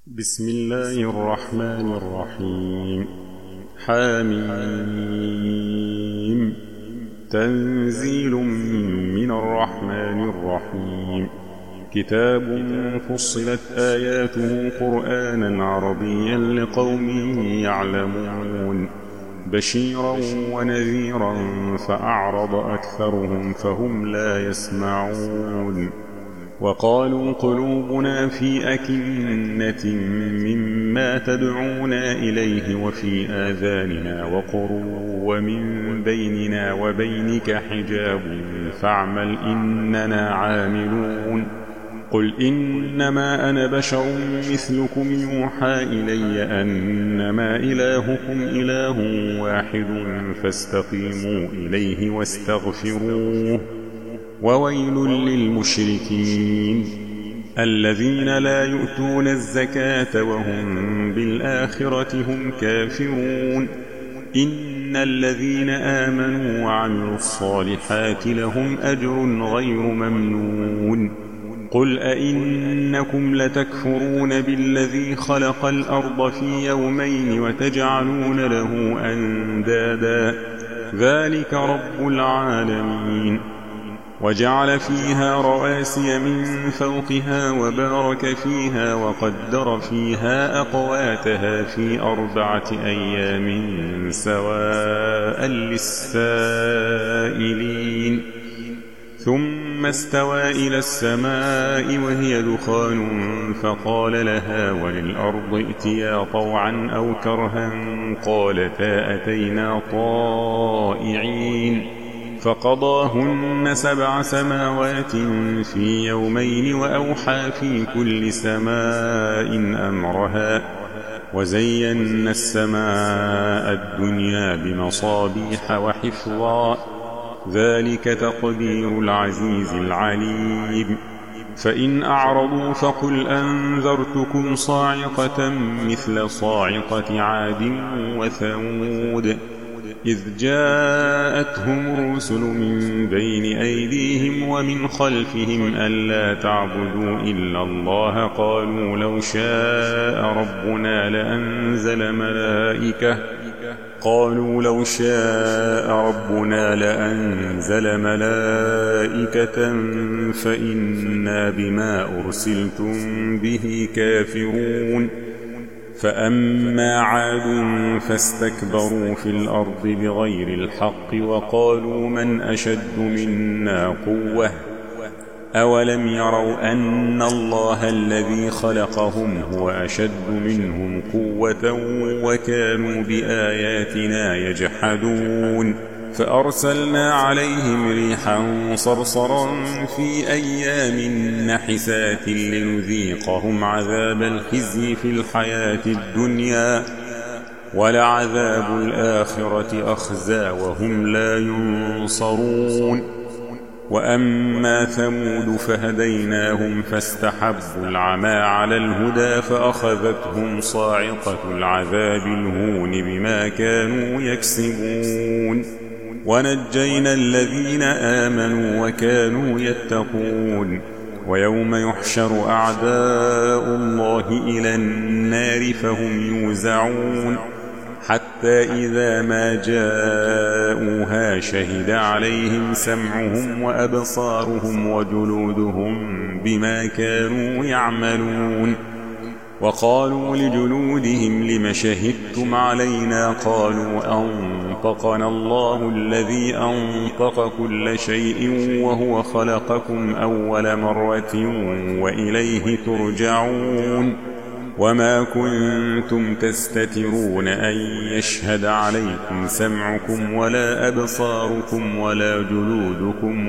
بسم الله الرحمن الرحيم. حميم. تنزيل من الرحمن الرحيم. كتاب فصلت آياته قرآنا عربيا لقوم يعلمون، بشيرا ونذيرا فأعرض أكثرهم فهم لا يسمعون. وقالوا قلوبنا في أكنة مما تدعونا إليه وفي آذاننا وقر ومن بيننا وبينك حجاب فاعمل إننا عاملون. قل إنما أنا بشر مثلكم يوحى إلي أنما إلهكم إله واحد فاستقيموا إليه واستغفروه. وويل للمشركين الذين لا يؤتون الزكاة وهم بالآخرة هم كافرون. إن الذين آمنوا وعملوا الصالحات لهم أجر غير ممنون. قل أئنكم لتكفرون بالذي خلق الأرض في يومين وتجعلون له أندادا ذلك رب العالمين. وجعل فيها رواسي من فوقها وبارك فيها وقدر فيها أقواتها في 4 أيام سواء للسائلين. ثم استوى إلى السماء وهي دخان فقال لها وللأرض ائتيا طوعا أو كرها قالتا أتينا طائعين. فقضاهن 7 سماوات في يومين وأوحى في كل سماء أمرها. وزينا السماء الدنيا بمصابيح وحفظا ذلك تقدير العزيز العليم. فإن أعرضوا فقل أنذرتكم صاعقة مثل صاعقة عاد وثمود إذ جاءتهم الرسل من بين أيديهم ومن خلفهم ألا تعبدوا إلا الله قالوا لو شاء ربنا لأنزل ملائكة فإنا بما أرسلتم به كافرون. فأما عاد فاستكبروا في الأرض بغير الحق وقالوا من أشد منا قوة أولم يروا أن الله الذي خلقهم هو أشد منهم قوة وكانوا بآياتنا يجحدون. فأرسلنا عليهم ريحا صرصرا في أيام نحسات لنذيقهم عذاب الخزي في الحياة الدنيا ولعذاب الآخرة أخزى وهم لا ينصرون. وأما ثمود فهديناهم فاستحبوا العمى على الهدى فأخذتهم صاعقة العذاب الهون بما كانوا يكسبون. ونجينا الذين آمنوا وكانوا يتقون. ويوم يحشر أعداء الله إلى النار فهم يوزعون حتى إذا ما جاءوها شهد عليهم سمعهم وأبصارهم وجلودهم بما كانوا يعملون. وقالوا لجلودهم لم شهدتم علينا قالوا أنطقنا الله الذي أنطق كل شيء وهو خلقكم أول مرة وإليه ترجعون. وما كنتم تستترون أن يشهد عليكم سمعكم ولا أبصاركم ولا جلودكم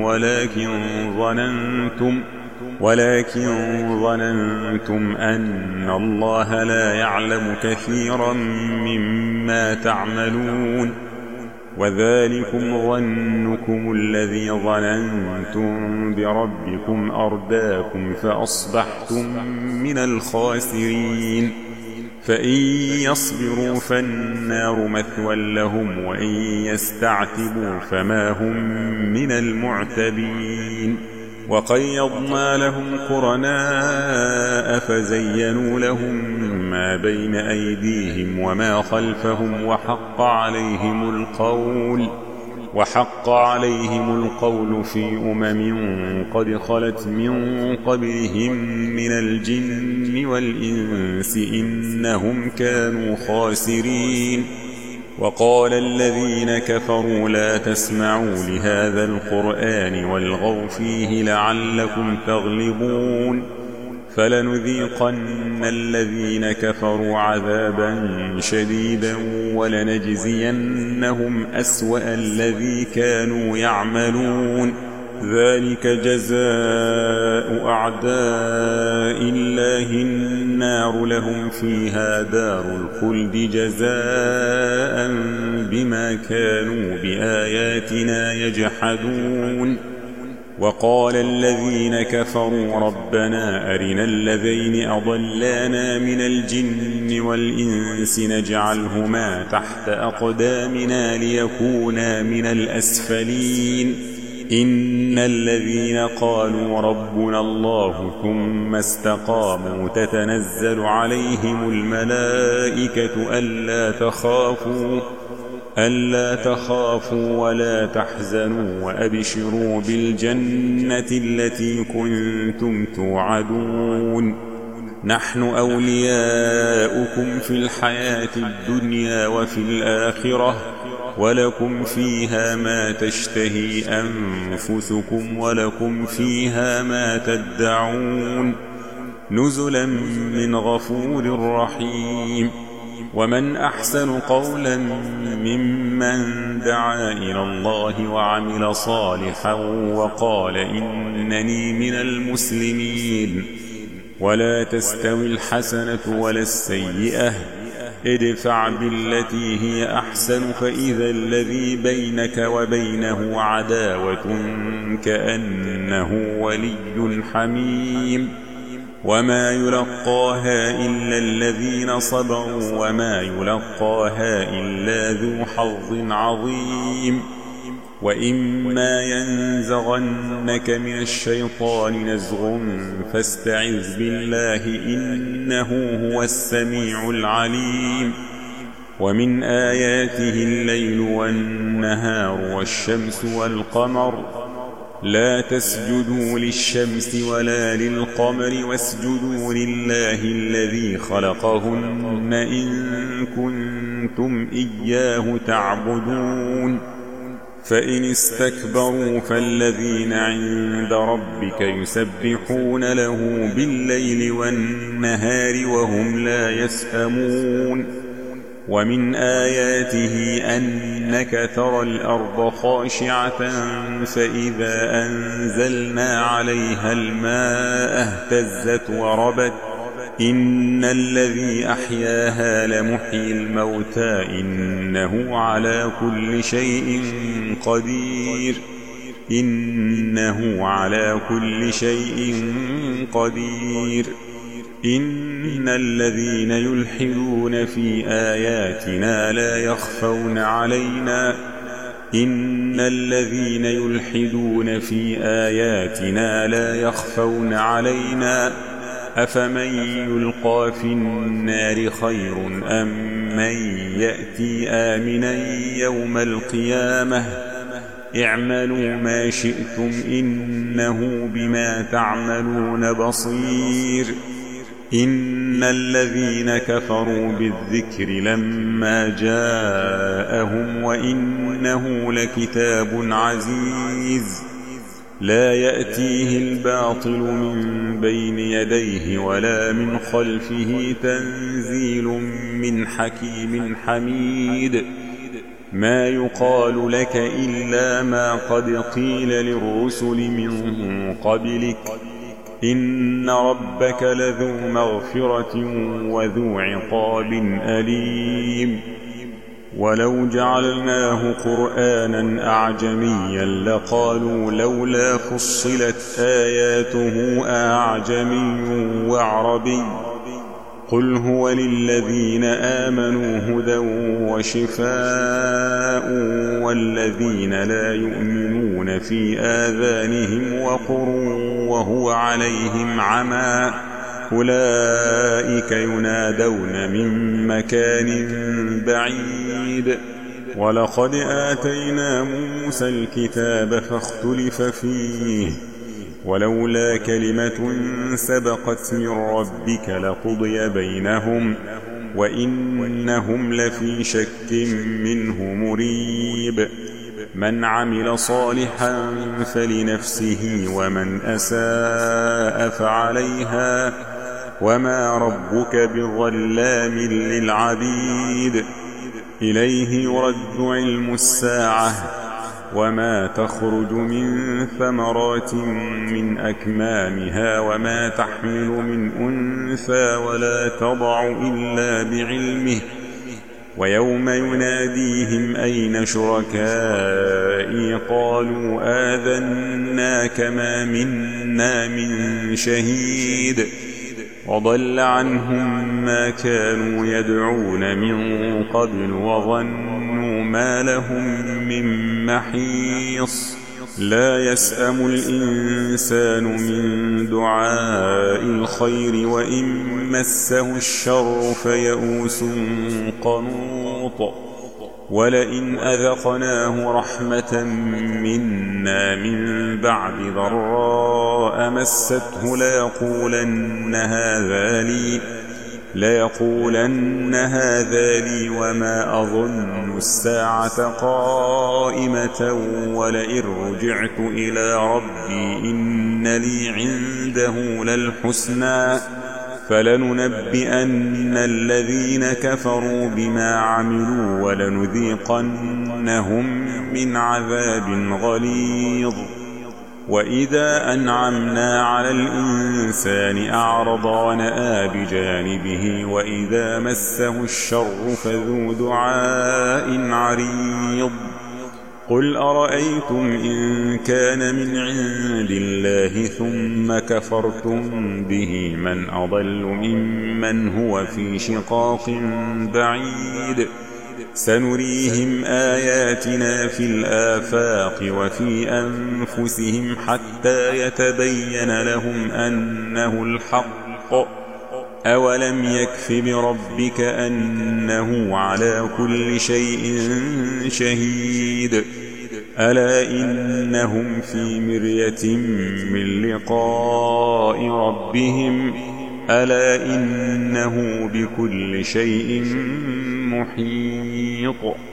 ولكن ظننتم أن الله لا يعلم كثيرا مما تعملون. وذلكم ظنكم الذي ظننتم بربكم أرداكم فأصبحتم من الخاسرين. فإن يصبروا فالنار مثوى لهم وإن يستعتبوا فما هم من المعتبين. وقيضنا لهم قرناء فزينوا لهم ما بين أيديهم وما خلفهم وحق عليهم القول في قد خلت من قبلهم من الجن والإنس إنهم كانوا خاسرين. وقال الذين كفروا لا تسمعوا لهذا القرآن والغوا فيه لعلكم تغلبون. فلنذيقن الذين كفروا عذابا شديدا ولنجزينهم أسوأ الذي كانوا يعملون. ذلك جزاء أعداء الله النار لهم فيها دار الخلد جزاء بما كانوا بآياتنا يجحدون. وقال الذين كفروا ربنا أرنا الذين أضلانا من الجن والإنس نجعلهما تحت أقدامنا ليكونا من الأسفلين. إن الذين قالوا ربنا الله ثم استقاموا تتنزل عليهم الملائكة ألا تخافوا ولا تحزنوا وأبشروا بالجنة التي كنتم توعدون. نحن أولياؤكم في الحياة الدنيا وفي الآخرة ولكم فيها ما تشتهي أنفسكم ولكم فيها ما تدعون نزلا من غفور رحيم. ومن أحسن قولا ممن دعا إلى الله وعمل صالحا وقال إنني من المسلمين. ولا تستوي الحسنة ولا السيئة ادفع بالتي هي أحسن فإذا الذي بينك وبينه عداوة كأنه ولي حميم. وما يلقاها إلا الذين صبروا وما يلقاها إلا ذو حظ عظيم. وإما ينزغنك من الشيطان نزغ فاستعذ بالله إنه هو السميع العليم. ومن آياته الليل والنهار والشمس والقمر لا تسجدوا للشمس ولا للقمر واسجدوا لله الذي خلقهن إن كنتم إياه تعبدون. فإن استكبروا فالذين عند ربك يسبحون له بالليل والنهار وهم لا يسأمون. ومن آياته أنك ترى الأرض خاشعة فإذا أنزلنا عليها الماء اهتزت وربت. إن الذي أحياها لمحيي الموتى إنه على كل شيء قدير. إن الذين يلحدون في آياتنا لا يخفون علينا أفمن يلقى في النار خير أم من يأتي آمنا يوم القيامة. اعملوا ما شئتم إنه بما تعملون بصير. إن الذين كفروا بالذكر لما جاءهم وإنه لكتاب عزيز لا يأتيه الباطل من بين يديه ولا من خلفه تنزيل من حكيم حميد. ما يقال لك إلا ما قد قيل للرسل من قبلك إن ربك لذو مغفرة وذو عقاب أليم. ولو جعلناه قرآنا أعجميا لقالوا لولا فصلت آياته أعجمي وعربي قل هو للذين آمنوا هدى وشفاء والذين لا يؤمنون في آذانهم وقر وهو عليهم عمى أولئك ينادون من مكان بعيد ولقد آتينا موسى الكتاب فاختلف فيه ولولا كلمة سبقت من ربك لقضي بينهم وإنهم لفي شك منه مريب من عمل صالحا فلنفسه ومن أساء فعليها وما ربك بظلام للعبيد إليه يرد علم الساعة وما تخرج من ثمرات من أكمامها وما تحمل من أنثى ولا تضع إلا بعلمه ويوم يناديهم أين شركائي قالوا آذناك ما منا من شهيد وضل عنهم ما كانوا يدعون من قبل وظنوا ما لهم من محيص لا يسأم الإنسان من دعاء الخير وإن مسه الشر فيئوس قنوط ولئن أذقناه رحمة منا من بعد ضراء مسته ليقولن هذا لي وما أظن الساعة قائمة ولئن رجعت إلى ربي إن لي عنده للحسنى فلننبئن الذين كفروا بما عملوا ولنذيقنهم من عذاب غليظ وإذا أنعمنا على الإنسان أعرض ونأى بجانبه وإذا مسه الشر فذو دعاء عريض قل أرأيتم إن كان من عند الله ثم كفرتم به من أضل ممن هو في شقاق بعيد سنريهم آياتنا في الآفاق وفي أنفسهم حتى يتبين لهم أنه الحق أولم يكف بربك أنه على كل شيء شهيد ألا إنهم في مرية من لقاء ربهم ألا إنه بكل شيء محيط